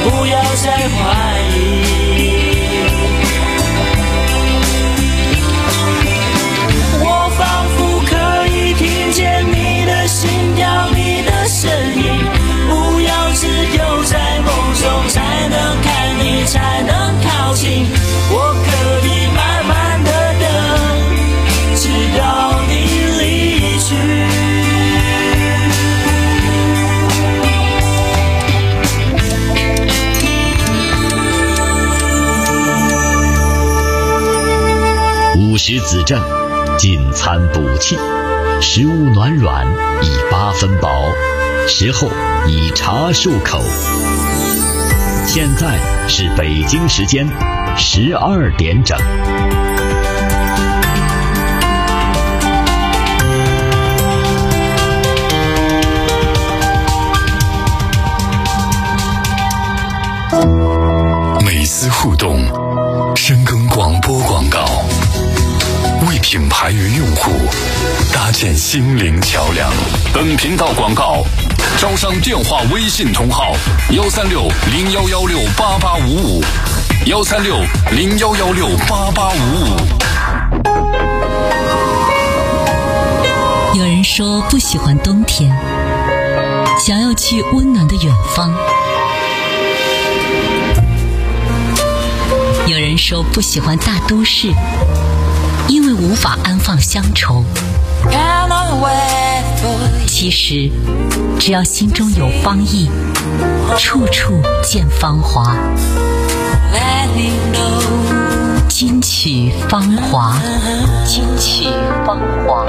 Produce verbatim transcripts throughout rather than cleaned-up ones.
不要再怀疑。我仿佛可以听见你的心跳，你的声音，不要只有在梦中才能看你，才能靠近。我可以慢慢的等，直到你离去。 午时子正，进餐补气，食物暖软，以八分饱，食后以茶漱口。现在是北京时间十二点整。 每次互动，深耕广播广告，为品牌与用户搭建心灵桥梁。本频道广告招商电话微信同号：幺三六零幺幺六八八五五，幺三六零幺幺六八八五五。 有人说不喜欢冬天，想要去温暖的远方。有人说不喜欢大都市，因为无法安放乡愁。其实只要心中有芳意，处处见芳华。金曲芳华，金曲芳华。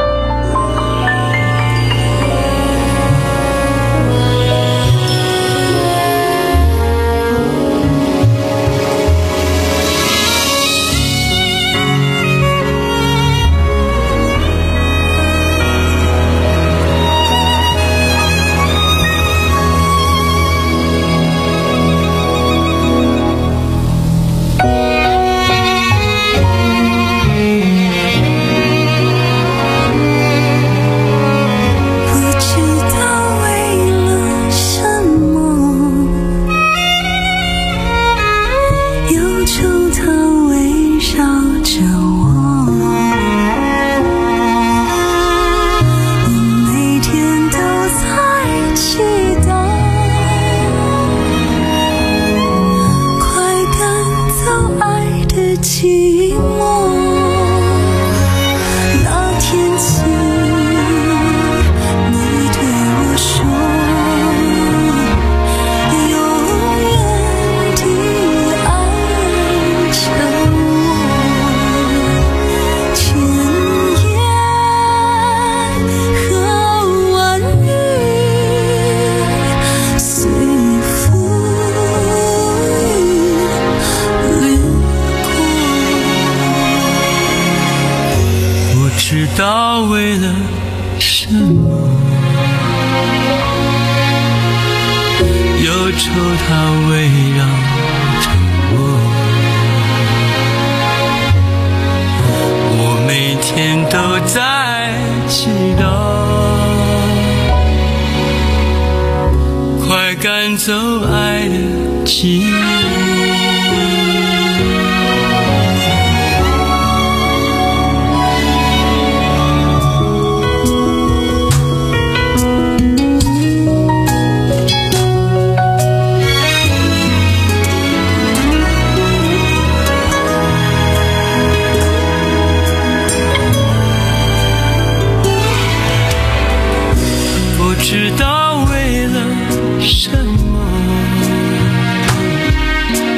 知道为了什么，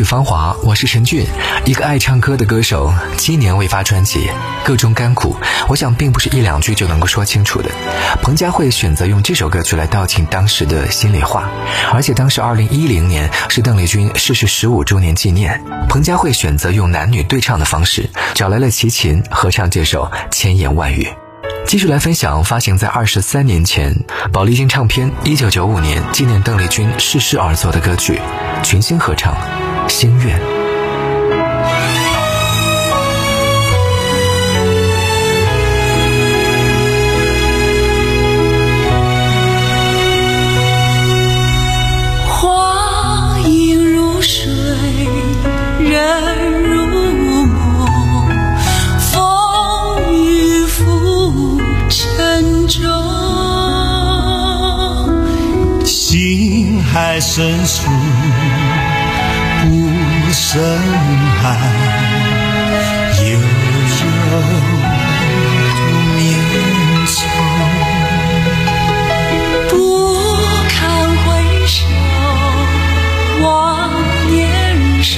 是芳华，我是陈俊，一个爱唱歌的歌手，七年未发专辑，各中甘苦，我想并不是一两句就能够说清楚的。彭佳慧选择用这首歌曲来道尽当时的心里话，而且当时二零一零年是邓丽君逝世十五周年纪念，彭佳慧选择用男女对唱的方式，找来了齐秦合唱这首千言万语。继续来分享发行在二十三年前宝丽金唱片一九九五年纪念邓丽君逝世而作的歌曲，群星合唱《心愿》。 花影如水，人如梦，风雨浮沉重，心海深处不胜寒，悠悠如绵秋。不堪回首，望年少，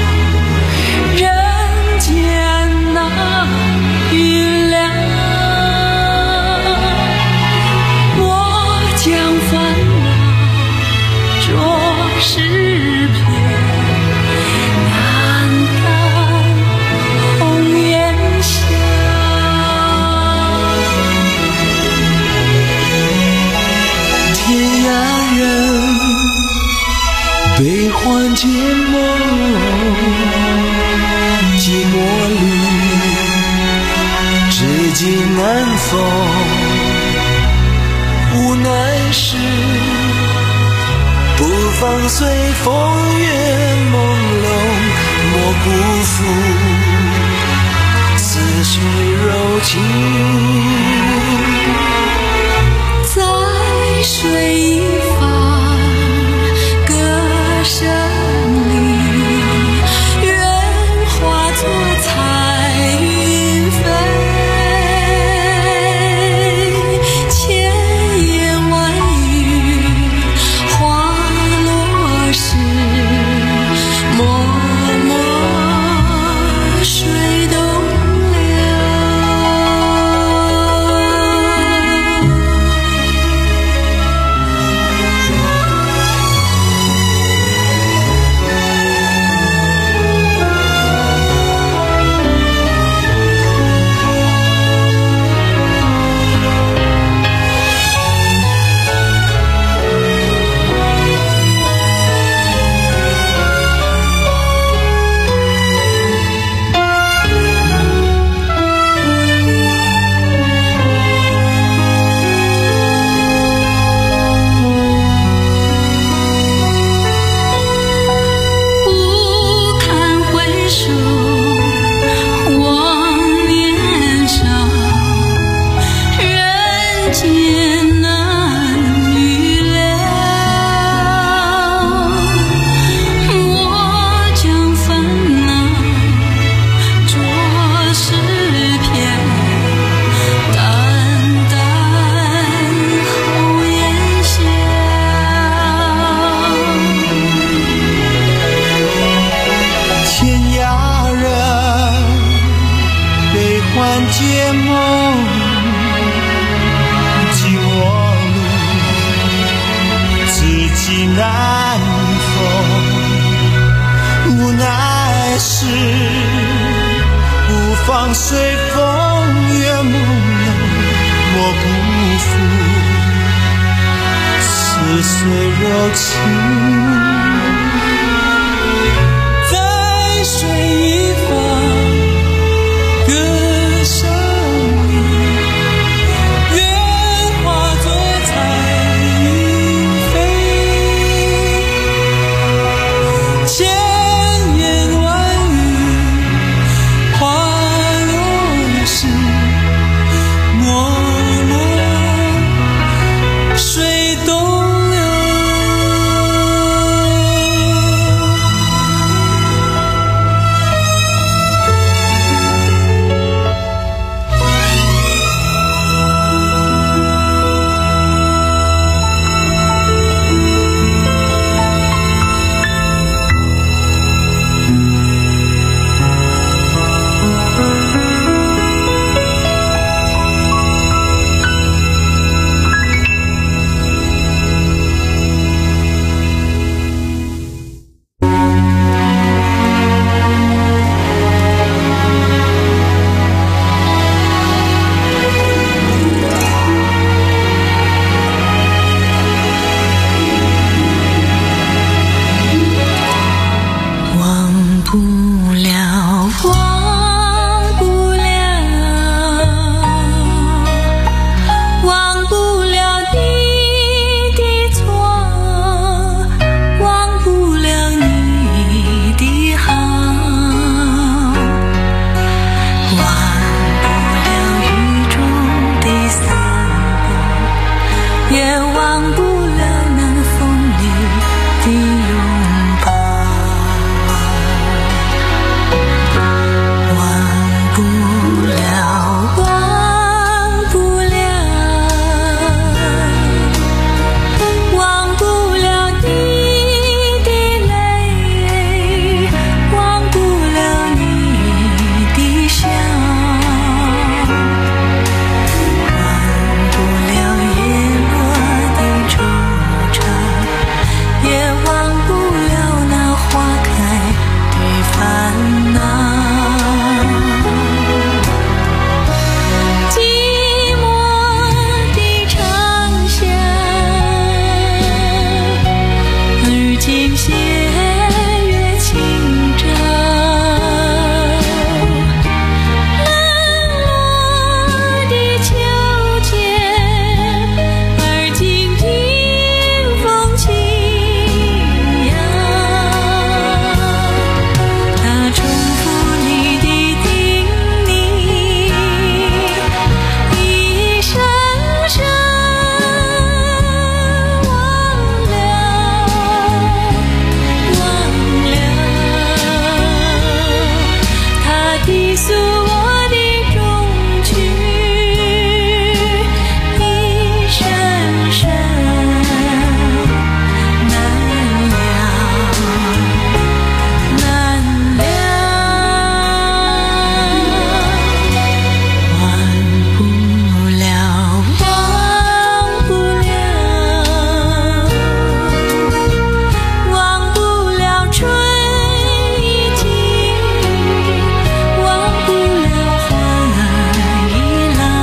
人间那雨凉。我将烦恼着诗篇，难干红颜笑。天涯人，悲欢结盟，寂寞里知己难逢。无奈是不放随风月朦胧，莫辜负似水柔情。在水一方歌声里，愿化作彩云飞。千言万语花落时，默默水东流。不堪回首，望年少，人间难预料。我将烦恼着诗篇，淡淡红颜笑。天涯人，悲欢结盟，寂寞路知己难逢。无奈是不放随风月朦胧，莫辜负似水柔情。在水一方歌声里，愿化作彩云飞。千言万语花落时，默默水东流。 也忘不了那风里的拥抱，忘不了，忘不了，忘不了你的泪，忘不了你的笑，忘不了叶落的惆怅，也忘不了那花开的烦恼。寂寞的长巷，而今斜月清照，冷落的秋千，而今迎风轻摇。它重复你的叮咛，一声声忘了，忘了。它低诉我的衷曲，一声声难了，难了，忘不了，忘不了，忘不了春已尽，忘不了花已老，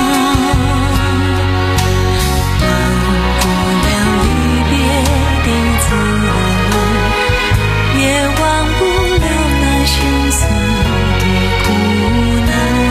忘不了离别的滋味，也忘不了那相思的苦难。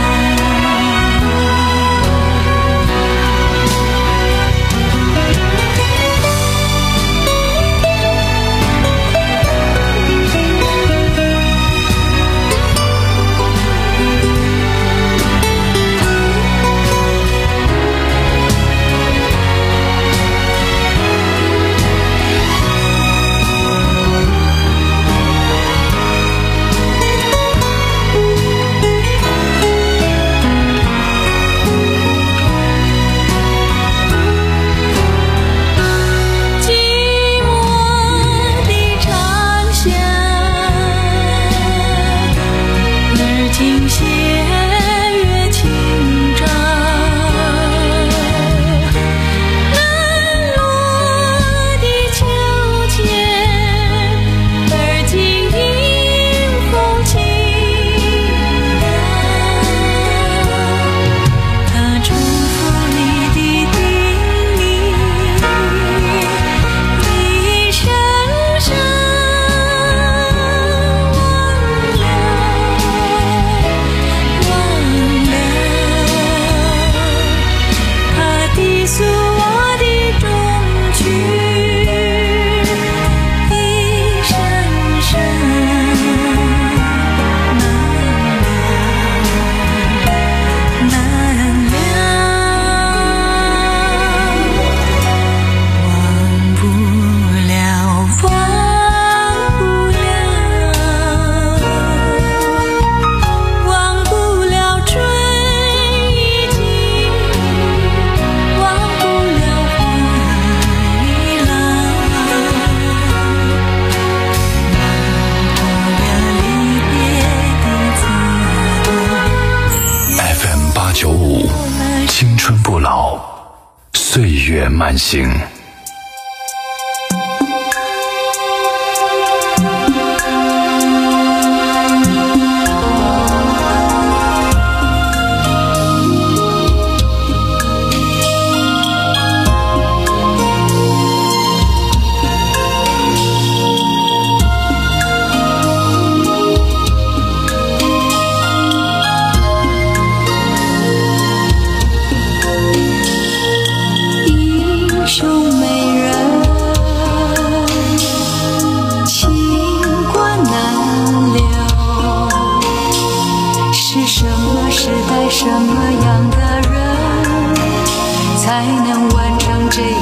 寂寞的长巷，而今斜月清照，冷落的秋千，而今迎风轻摇。它重复你的叮咛，一声声忘了，忘了。它低诉我的衷曲，一声声难了，难了，忘不了，忘不了，忘不了春已尽，忘不了花已老，忘不了离别的滋味。 F M 八九五，青春不老，岁月慢行。 英雄美人，情关难留。是什么时代，什么样的人，才能完成这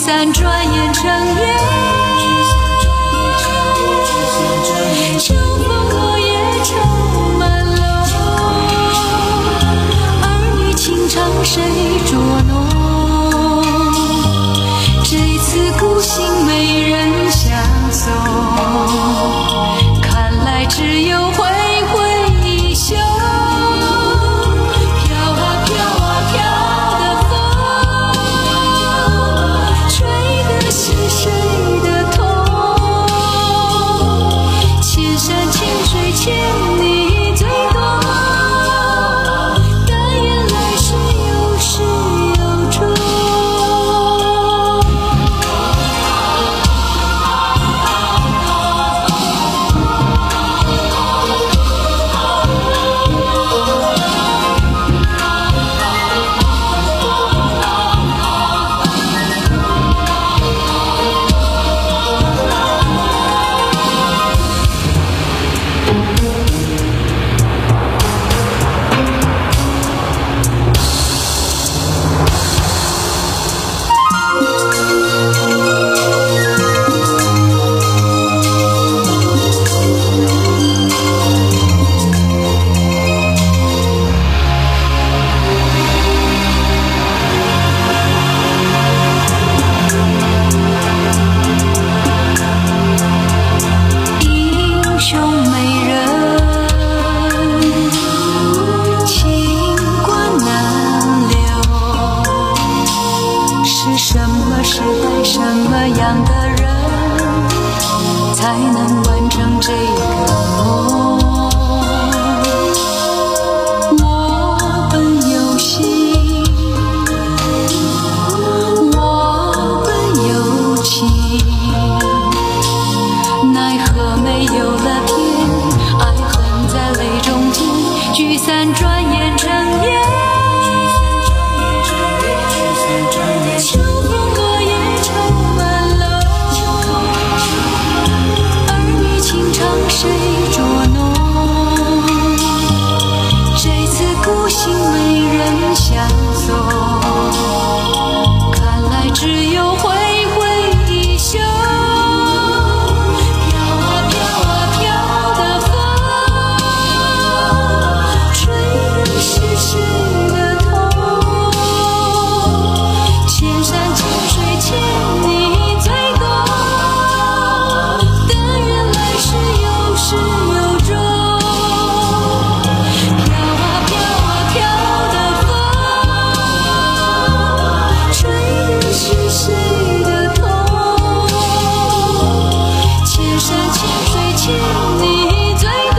散转眼成烟，秋风落叶成满楼，儿女情长谁捉弄？这次孤行没人相送，看来只有挥挥衣袖。飘啊飘啊飘的风，吹的是谁的痛？千山千水千里最多，但愿来世有始有终。英雄美人，情关难留，是什么时代什么样的人才能完成这个梦？我本有心，我本有情，奈何没有了天，爱恨在泪中填，聚散转眼成烟。秋风落叶成满楼，儿女情长谁捉弄？这次孤行没人相送，看来只有挥挥衣袖。飘啊飘啊飘的风，吹的是谁的痛？千山千水千里最多，但愿来世有始有终。飘啊飘啊飘的风，吹的是谁的痛？千山千水千里最多，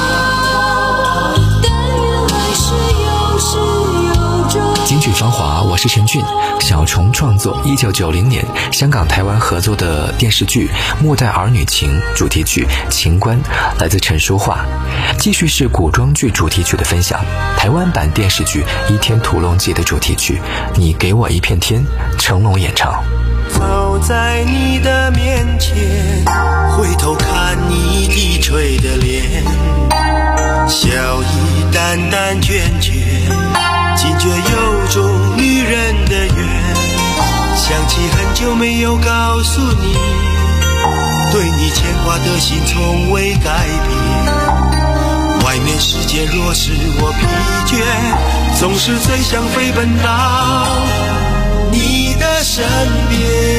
但愿来世有始有终。 京剧芳华，我是陈俊。小虫创作一九九零年香港台湾合作的电视剧《末代儿女情》主题曲《情关》，来自陈淑桦。继续是古装剧主题曲的分享，台湾版电视剧《倚天屠龙记》的主题曲《你给我一片天》，成龙演唱。 走在你的面前，回头看你低垂的脸，笑意淡淡倦倦，惊觉有种女人的缘。想起很久没有告诉你，对你牵挂的心从未改变。外面世界若使我疲倦，总是最想飞奔到你的身边。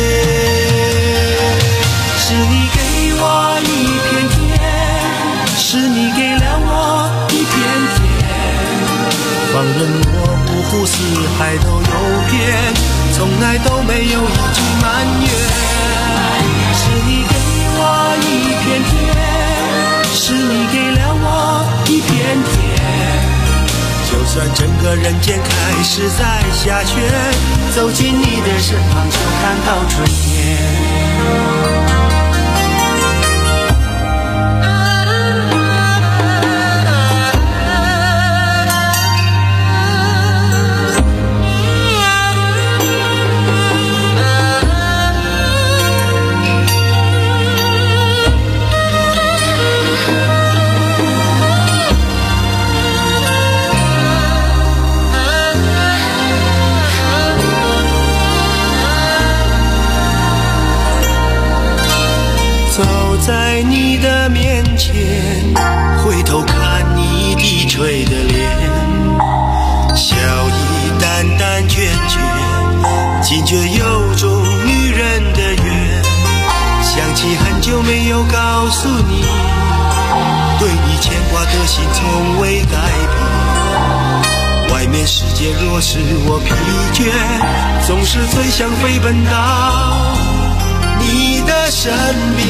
是你给我一片天，是你给了我一片天，放任我五湖四海都游遍，从来都没有一句埋怨。是你给我一片天，是你给了我一片天，就算整个人间开始在下雪，走进你的身旁就看到春天。 在你的面前，回头看你低垂的脸，笑意淡淡倦倦，惊觉有种女人的缘。想起很久没有告诉你，对你牵挂的心从未改变。外面世界若使我疲倦，总是最想飞奔到你的身边。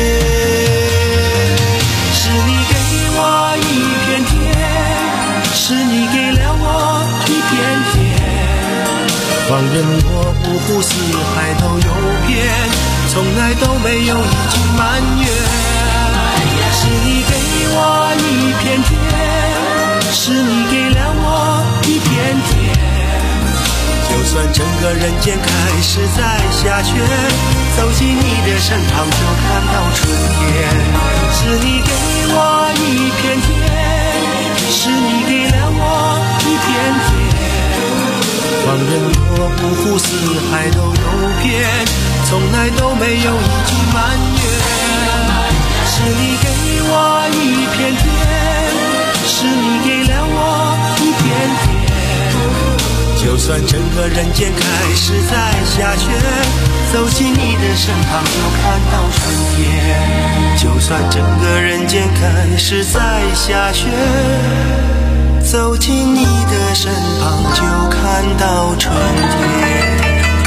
是你给我一片天，是你给了我一片天，放任我五湖四海都游遍，从来都没有一句埋怨。是你给我一片天，是你给了我一片天，就算整个人间开始在下雪，走进你的身旁就看到春天。是你给我一片天，是你给了我一片天，放任我五湖四海都游遍，从来都没有一句埋怨。是你给我一片天，是你给了我一片天，就算整个人间开始在下雪，走进你的身旁就看到春天。就算整个人间开始在下雪，走进你的身旁就看到春天。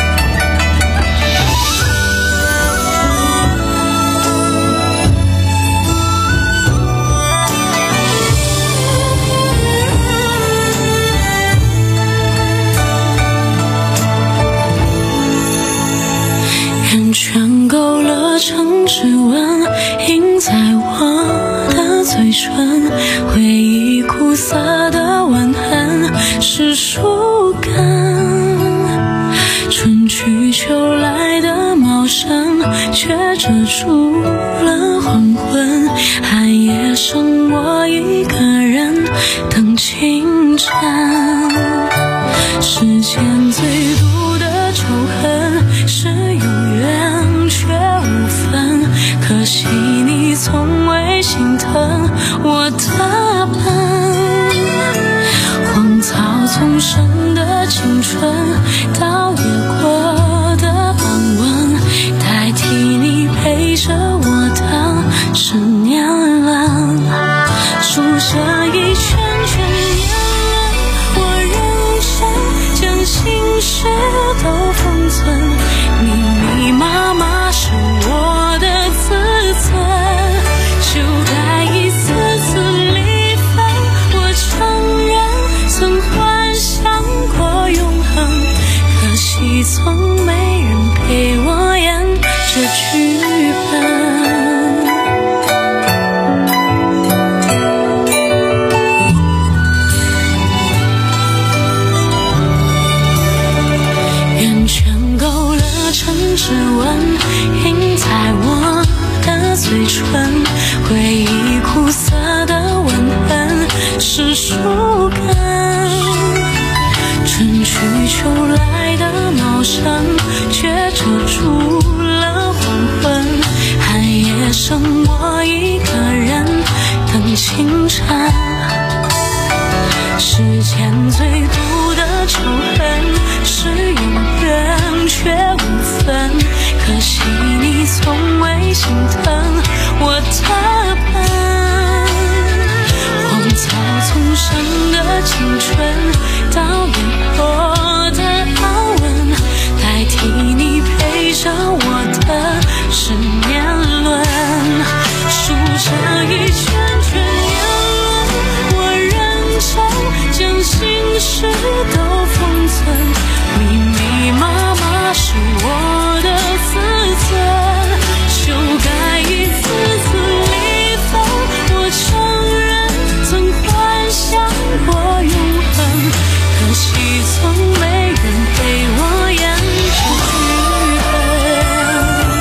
圈勾勒成指纹，印在我的嘴唇，回忆苦涩的吻痕是树根，春去秋来的茂盛却遮住了黄昏，寒夜剩我一个人等清晨，世间最毒的仇恨是永远却无分，可惜你从未心疼我的笨，荒草丛生的青春到越过的傍晚，代替你陪着我的是年轮，数着一圈圈年轮，我认真将心事都封存，密密麻麻是我的自尊，就该一次次离分，我承认曾幻想过永恒，可惜从没人陪我演这剧本。指纹印在我的嘴唇，回忆苦涩的吻痕是树根，春去秋来的茂盛却遮住了黄昏，寒夜剩我一个人等清晨，世间最毒的仇恨是永远却无分，可惜你从未心疼我的笨，荒草丛生的青春到越过的傲纹，代替你陪着我的是年轮，数着一圈圈年轮，我认真将心事都封存，密密麻麻是我的自尊，就该一次次离分，我承认曾幻想过永恒，可惜从没人陪我演这剧本。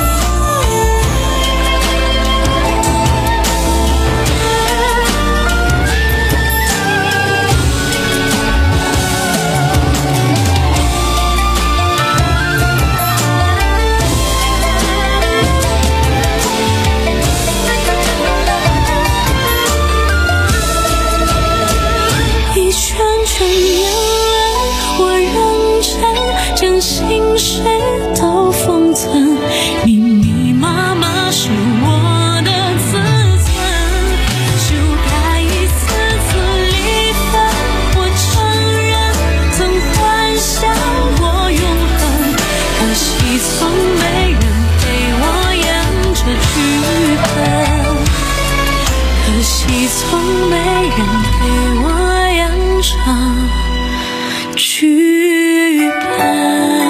谁都封存，密密麻麻是我的自尊。就该一次次离分，我承认曾幻想过永恒，可惜从没人陪我演这剧本，可惜从没人陪我演场剧本。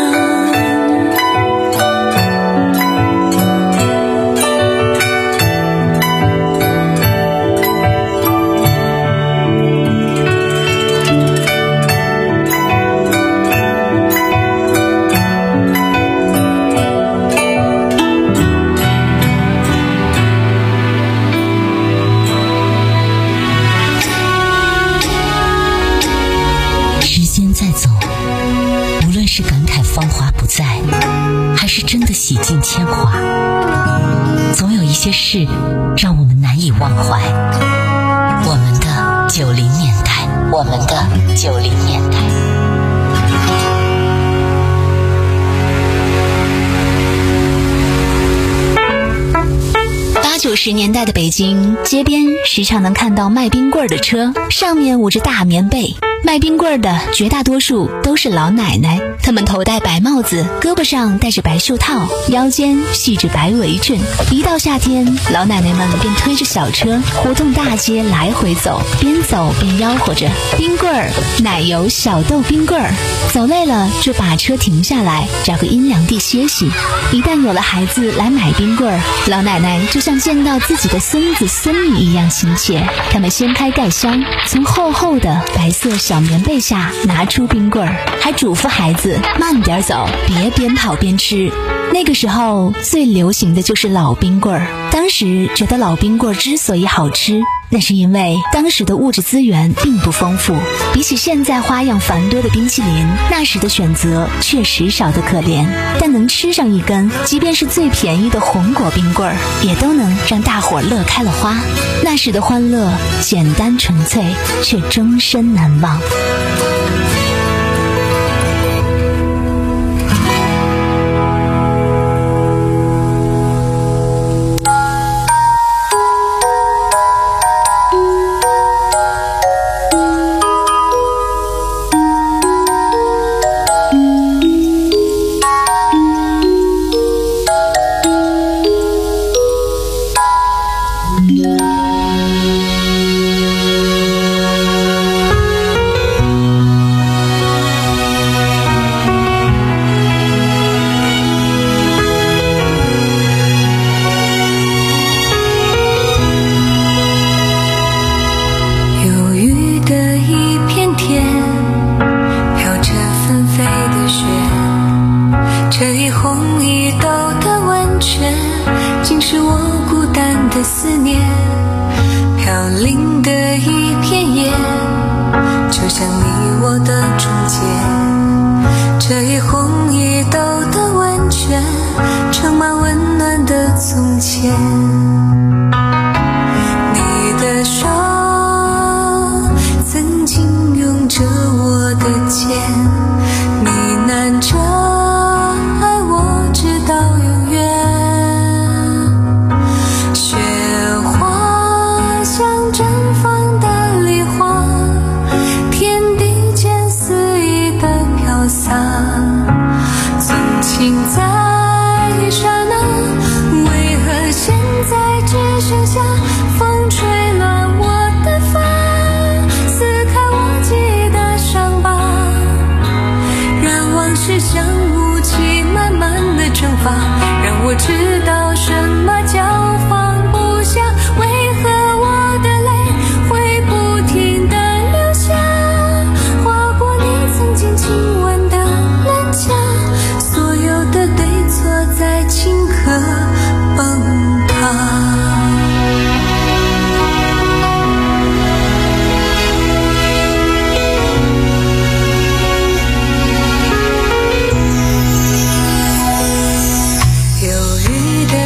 芳华不在，还是真的洗尽铅华，总有一些事让我们难以忘怀。我们的九零年代，我们的九零年代。八九十年代的北京，街边时常能看到卖冰棍的车，上面捂着大棉被。卖冰棍的绝大多数都是老奶奶，她们头戴白帽子，胳膊上戴着白袖套，腰间系着白围裙。一到夏天，老奶奶们便推着小车，胡同大街来回走，边走边吆喝着冰棍儿、奶油小豆冰棍儿。走累了就把车停下来，找个阴凉地歇息。一旦有了孩子来买冰棍儿，老奶奶就像见到自己的孙子孙女一样亲切。他们掀开盖箱，从厚厚的白色小棉被下拿出冰棍儿，还嘱咐孩子慢点走，别边跑边吃。那个时候最流行的就是老冰棍儿。当时觉得老冰棍儿之所以好吃，那是因为当时的物质资源并不丰富，比起现在花样繁多的冰淇淋，那时的选择确实少得可怜。但能吃上一根，即便是最便宜的红果冰棍儿，也都能让大伙乐开了花。那时的欢乐简单纯粹，却终身难忘。 让我知道什么叫放不下，为何我的泪会不停地流下，划过你曾经亲吻的脸颊，所有的对错在顷刻崩塌。有雨的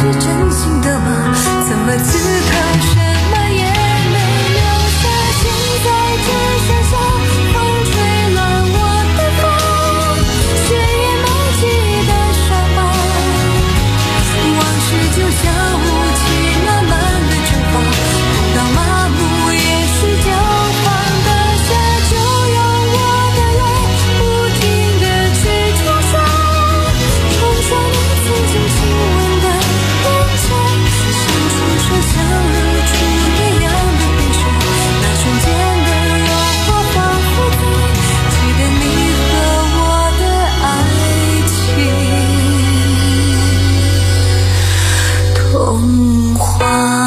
真心的吗？怎么此刻什么也没留下？现在只剩下风吹乱我的发，血液满际的伤疤，往事就像雾气慢慢的蒸发，痛到麻木也是交换的下，就用我的泪不停的去冲刷，冲刷你曾经亲吻的脸颊，像冲刷像日出一样的冰雪，那瞬间的诱惑仿佛在记得你和我的爱情童话。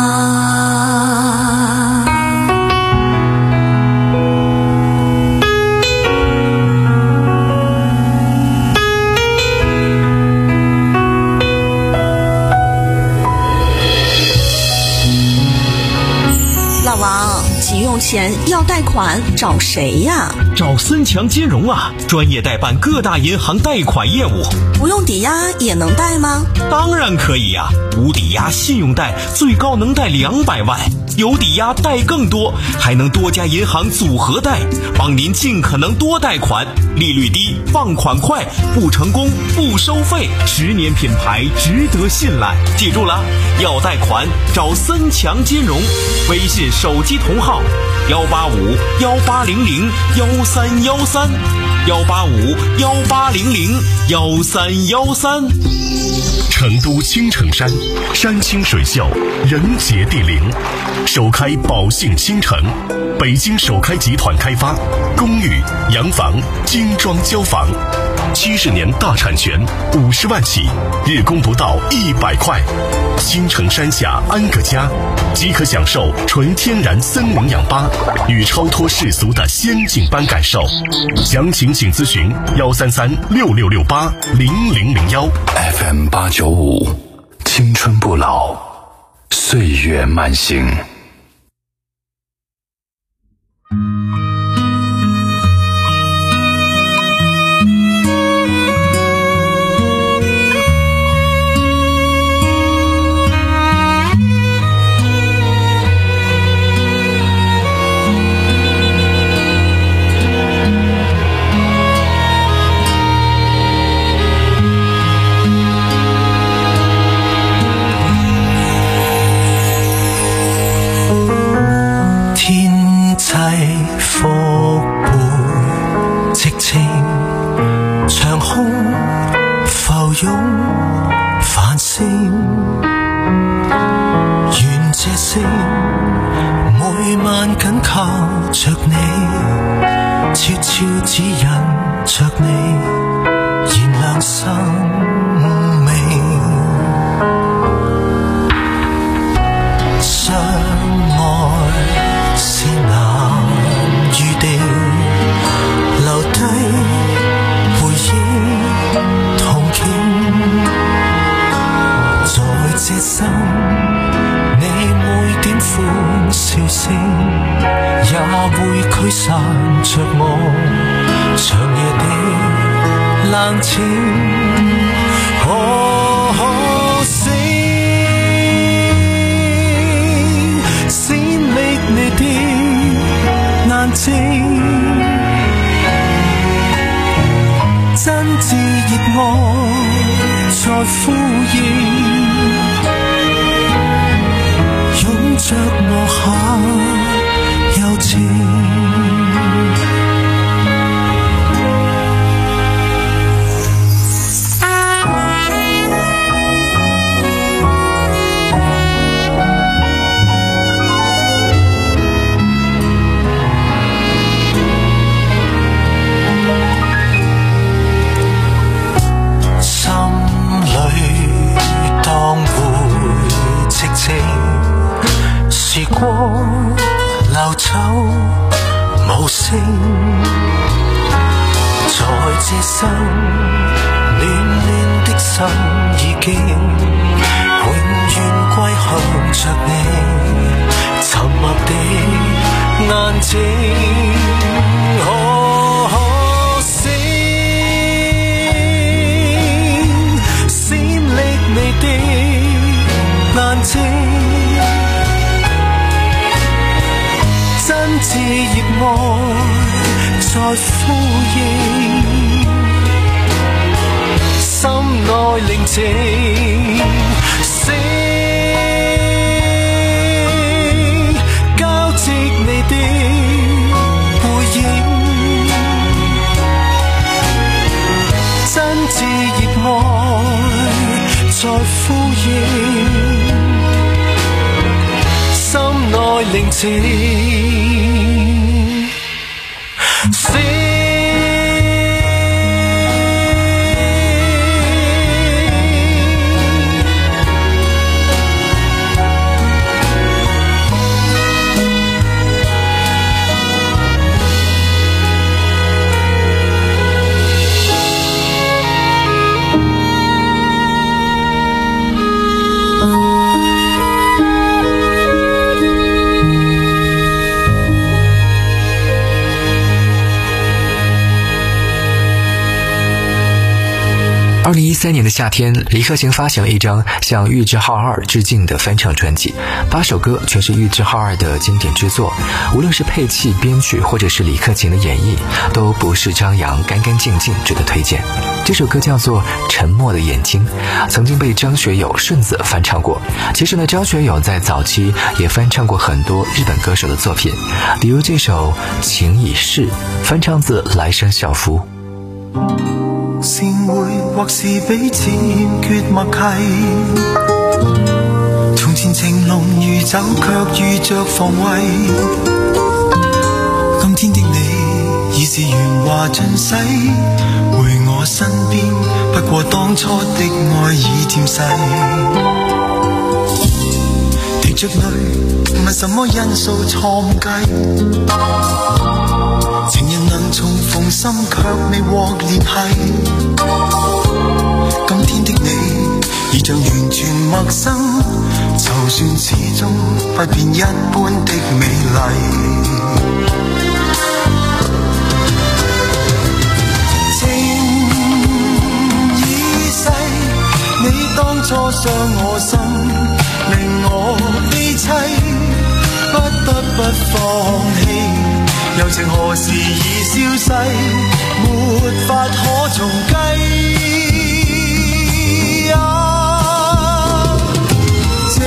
老王，急用钱要贷款找谁呀？ 找森强金融啊，专业代办各大银行贷款业务。 不用抵押也能贷吗？ 当然可以呀、啊，无抵押信用贷最高能贷两百万，有抵押贷更多，还能多家银行组合贷，帮您尽可能多贷款，利率低，放款快，不成功不收费，十年品牌，值得信赖。记住了，要贷款找森强金融，微信手机同号幺八五幺八零零幺三幺三，幺八五幺八零零幺三幺三。 成都青城山，山清水秀，人杰地灵，首开宝兴新城，北京首开集团开发，公寓、洋房、精装交房，七十年大产权，五十万起，日供不到一百块。新城山下安个家，即可享受纯天然森林氧吧与超脱世俗的仙境般感受。详情请咨询幺三三六六六八零零零幺 F M 八九五，青春不老，岁月慢行。 每晚緊靠着你，悄悄指引着你，燃亮生命。相愛是難預定，留低回憶同景，在這生你每點歡笑聲，也會驅散着我長夜的冷清。可惜閃匿你的眼睛，真摯熱愛在呼應，着落下柔情。心裏當會戚戚，時光流走無聲，在這生暖暖的心已經永遠歸向着你，沉默的眼睛。可惜閃匿你的睛，真摯熱愛在呼應，心內寧靜聲交織你的背影，真摯熱愛在呼應，心內寧靜二零一三年的夏天，李克勤发行了一张向玉置浩二致敬的翻唱专辑，八首歌全是玉置浩二的经典之作，无论是配器、编曲或者是李克勤的演绎，都不是张扬，干干净净，值得推荐。这首歌叫做《沉默的眼睛》，曾经被张学友、顺子翻唱过。其实呢，张学友在早期也翻唱过很多日本歌手的作品，比如这首《情已逝》，翻唱自来生小夫。 善會或是彼此欠缺默契，從前情濃如酒，卻遇着防衛。今天的你已是圓滑盡洗，回我身邊，不過當初的愛已漸逝。滴着淚，問什麼因素錯誤計？情人能重逢心，卻未獲聯繫。今天的你已像完全陌生，就算始終不變一般的美麗。情已逝，你當初傷我心，令我悲凄，不得不放棄。柔情何時已消逝，沒法可重計。啊，情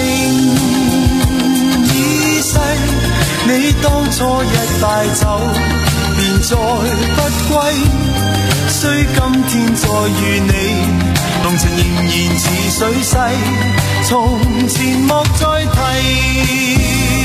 已逝，你當初一帶走，便再不歸。雖今天再遇你，濃情仍然似水逝，從前莫再提。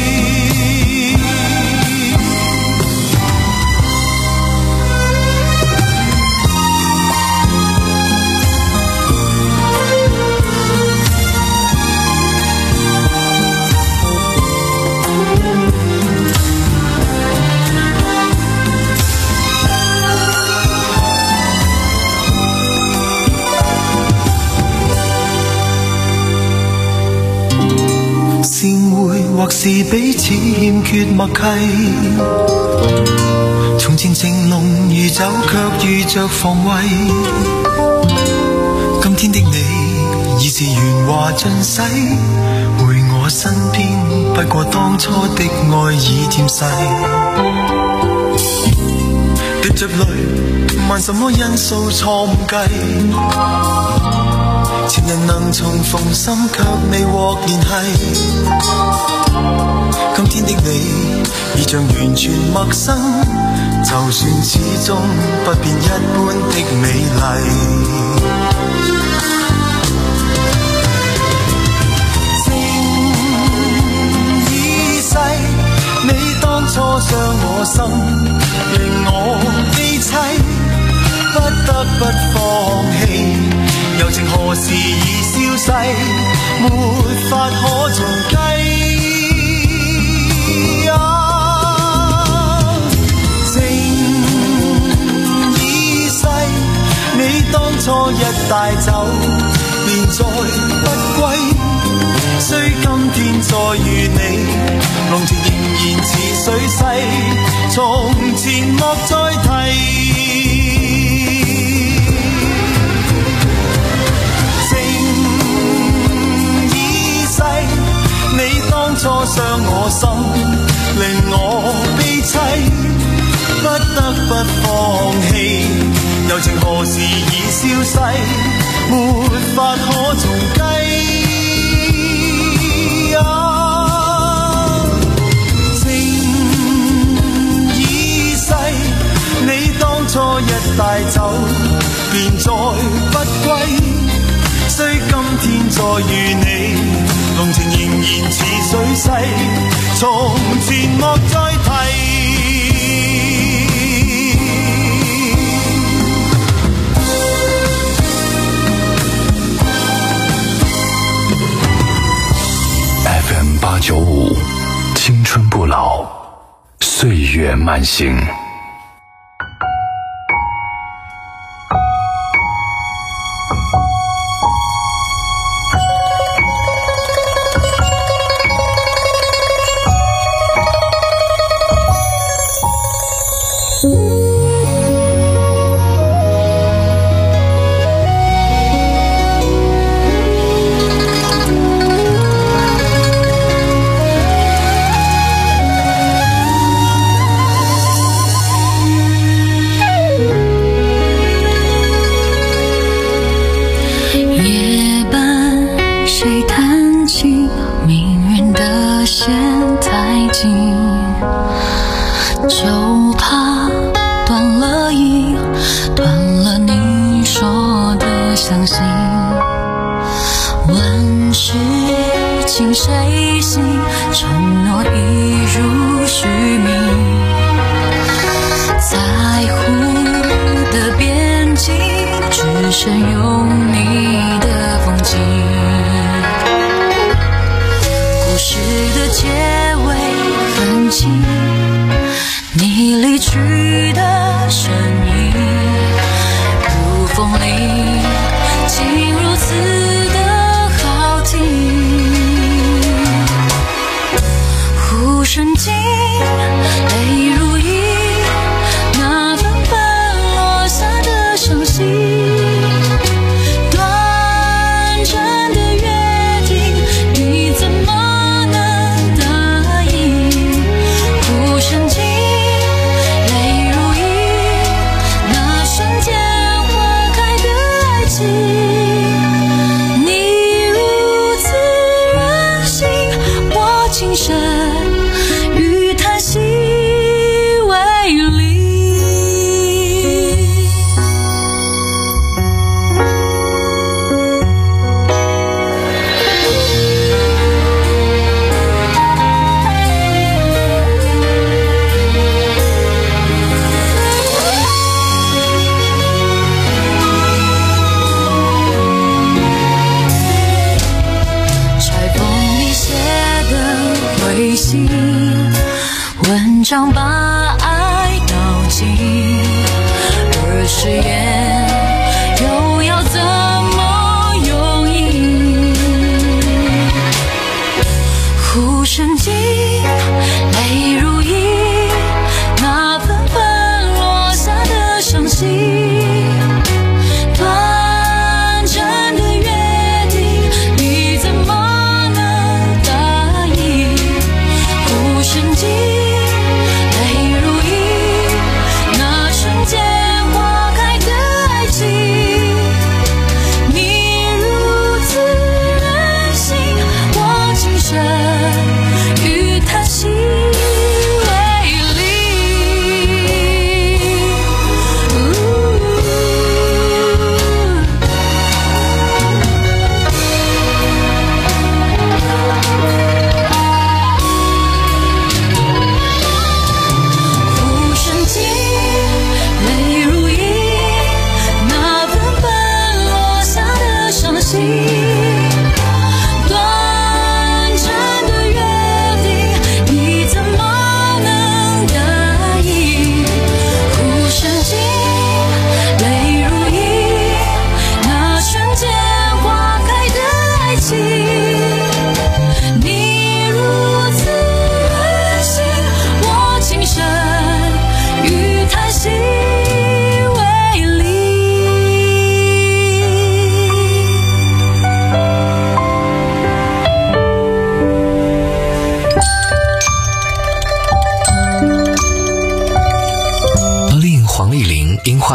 或是彼此欠缺默契，從前情濃如酒，卻遇着防衛。今天的你已是圓滑盡洗，回我身邊，不過當初的愛已漸逝。滴着淚，問什麼因素錯誤計？情人能重逢心，卻未獲聯繫。今天的你已像完全陌生，就算始終不變一般的美麗。情已逝，你當初傷我心，令我悲凄，不得不放棄。柔情何時已消逝，沒法可重計。你當初一帶走，便再不歸。雖今天再遇你，濃情仍然似水逝，從前莫再提。情已逝， 傷我心，令我悲凄，不得不放棄。柔情何時已消逝，沒法可重計。啊，情已逝，你當初一帶走，便再不歸。雖今天再遇你，濃情仍然似水逝，從前莫再提。 F M 八九五，青春不老，岁月慢行。 文章把爱道尽，而誓言又要怎么用意？呼声尽，泪如雨，那纷纷落下的伤心，短暂的约定，你怎么能答应？呼声尽，短暂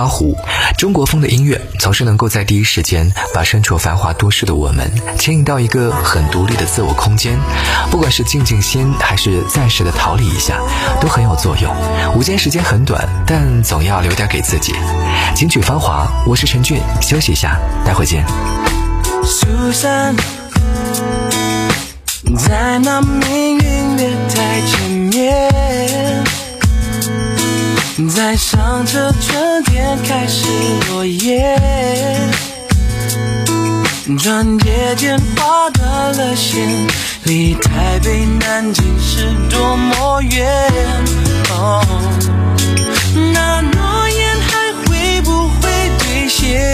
花湖。中国风的音乐总是能够在第一时间把身处繁华都市的我们牵引到一个很独立的自我空间，不管是静静心还是暂时的逃离一下，都很有作用。午间时间很短，但总要留点给自己。金曲繁华，我是陈俊，休息一下，待会见。 苏珊，在那命运月台前面，在上着春天开始落叶，转眼间划断了线，离台北南京是多么远。哦，那诺言还会不会兑现？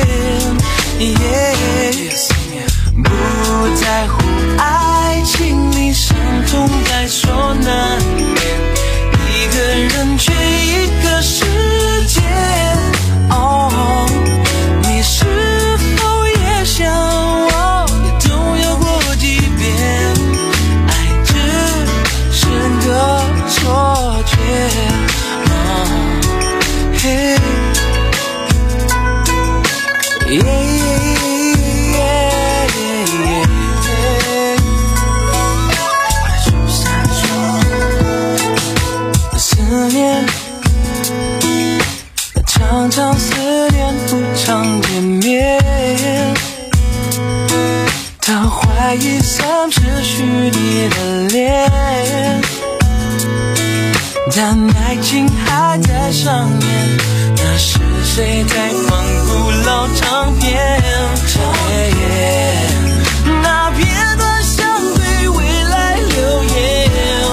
Yes， 不在乎爱情里伤痛在所难免，一个人却一个世界。哦，你是否也像我，也总有过几遍，爱只是个错觉。哦，嘿，耶。 常常思念不常见面，他怀疑三是虚拟的脸，但爱情还在上演，那是谁在放古老唱片？那片段像对未来留言，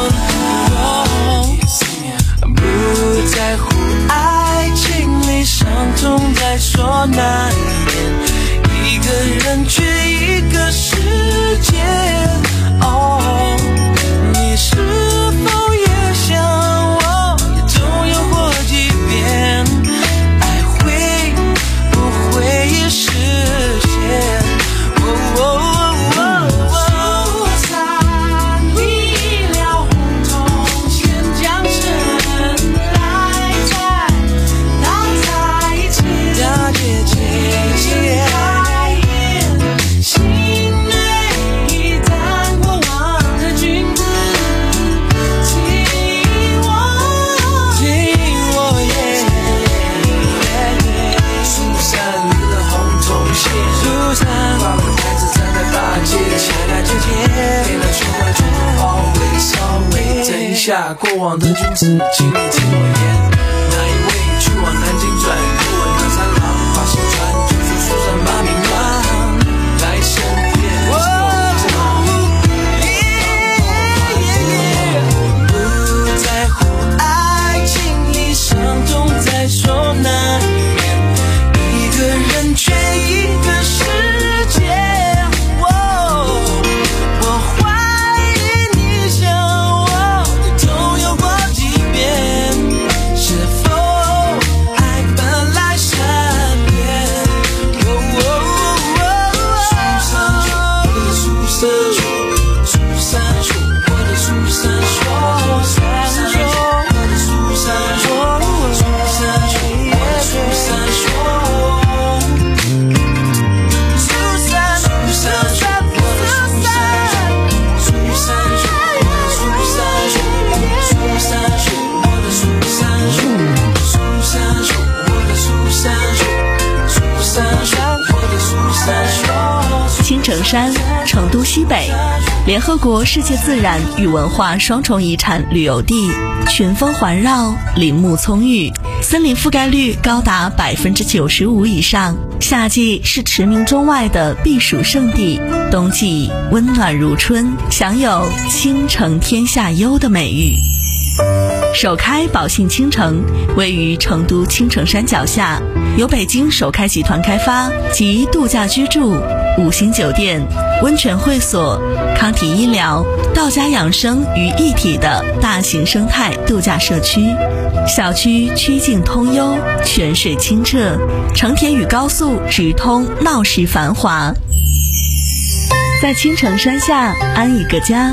不在乎爱情里伤痛在所难免，一个人却一个世界。哦，你是否也像我，也总有过几遍，爱会不会也实现？哦哦哦哦，疏散你了红铜线将尘来在大在一起，大姐姐爱恋心内一旦过往的君子，听我听我耶，疏散你的红铜线，疏散挂满牌子站在大街前，来之前为了全外全部包围稍微等一下，过往的君子请你听我言，那一位去往南京转，如果那三郎发新传，就说疏散把命乱来身边。不在乎爱情里伤痛在所难免，一个人却一个世界。我怀疑你像我，也总有过几遍，是否爱本来善变？疏散疏散疏，我的疏散疏，疏散疏，我的疏散疏，疏散疏，我的疏散疏，疏散疏散疏，我的疏散疏，疏散疏，我的疏散疏，疏散疏，我的疏散疏，疏散疏，我的疏散疏，疏散疏，我的疏散疏。 青城山，成都西北，联合国世界自然与文化双重遗产旅游地，群峰环绕，林木葱郁，森林覆盖率高达百分之九十五以上。夏季是驰名中外的避暑胜地，冬季温暖如春，享有倾城天下优的美誉。首开宝信倾城位于成都青城山脚下，由北京首开集团开发，集度假居住、五星酒店、温泉会所、康体医疗、道家养生于一体的大型生态度假社区。小区曲径通幽，泉水清澈，成田与高速直通，闹市繁华。在青城山下安一个家，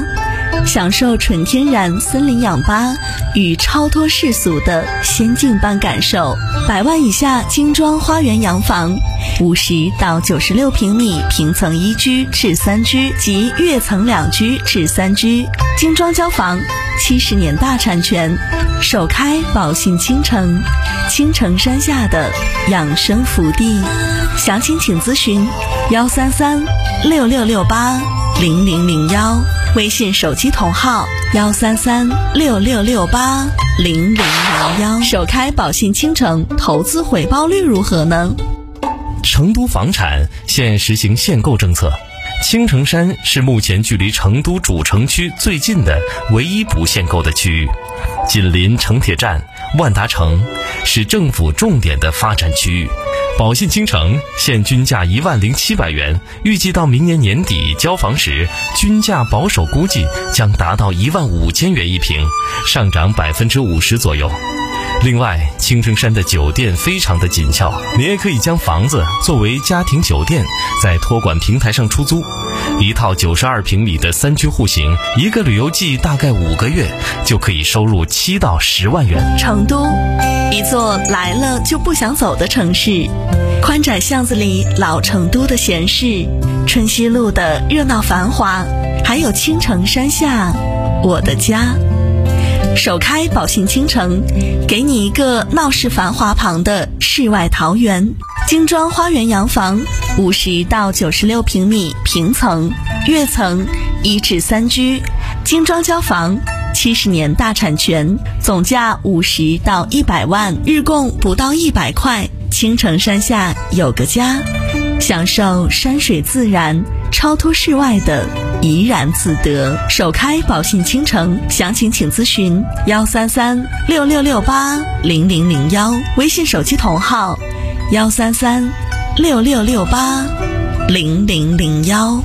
享受纯天然森林氧吧与超脱世俗的仙境般感受。百万以下精装花园洋房，五十到九十六平米平层一居至三居及跃层两居至三居，精装交房，七十年大产权，首开宝信倾城，倾城山下的养生福地。详情请咨询幺三三六六六八零零零幺，微信手机同号幺三三六六六八零零零幺。首开宝信倾城，投资回报率如何呢？ 成都房产现实行限购政策，青城山是目前距离成都主城区最近的唯一不限购的区域，紧邻城铁站、万达城，是政府重点的发展区域。宝信倾城现均价一万零七百元，预计到明年年底交房时，均价保守估计将达到一万五千元一平，上涨百分之五十左右。另外，青城山的酒店非常的紧俏，你也可以将房子作为家庭酒店，在托管平台上出租。一套九十二平米的三居户型，一个旅游季大概五个月就可以收入七到十万元。 成都，一座来了就不想走的城市，宽窄巷子里老成都的闲适，春熙路的热闹繁华，还有青城山下我的家。首开宝信倾城，给你一个闹市繁华旁的世外桃源。精装花园洋房，五十到九十六平米平层、跃层一至三居，精装交房，七十年大产权，总价五十到一百万，日供不到一百块。青城山下有个家，享受山水自然，超脱世外的怡然自得。首开宝信倾城，详情请咨询幺三三六六六八零零零幺，微信手机同号幺三三六六六八零零零幺。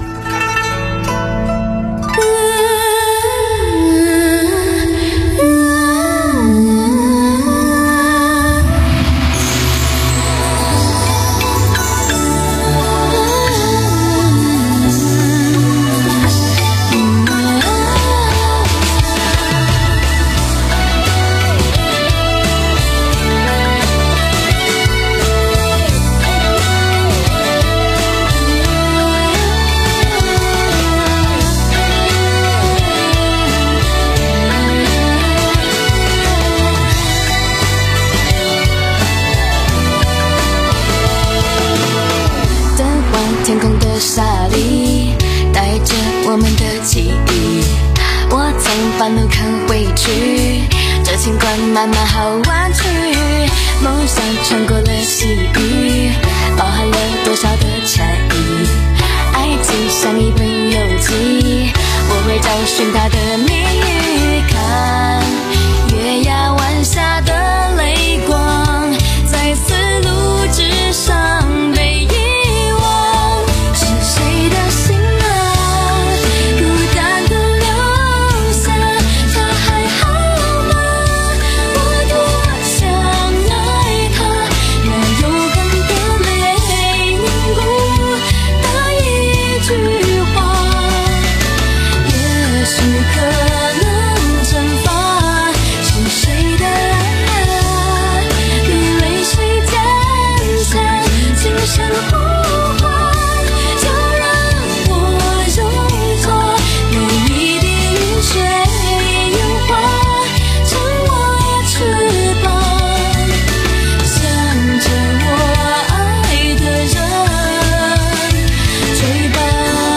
天空的沙砾带着我们的记忆，我从半路看回去，这情况慢慢好弯曲，梦想穿过了细雨，包含了多少的禅意，爱情像一本游记，我会找寻它的谜语，看月牙湾下的泪光在丝路之上被遗忘，是谁的心啊孤单的留下，他还好吗？我多想爱他，那永恒的泪凝固的一句话，也许可能蒸发，是谁的爱与泪水渐下，轻声呼唤，就让我用作每一滴雨水融化成我翅膀，向着我爱的人追吧。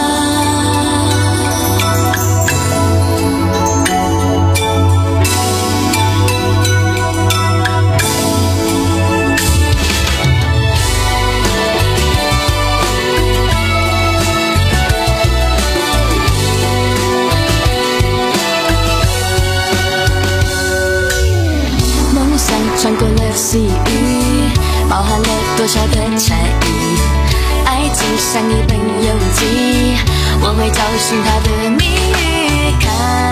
梦想穿过了细雨，包含了多少的禅意，爱情像一本游记，我会找寻它的谜语，看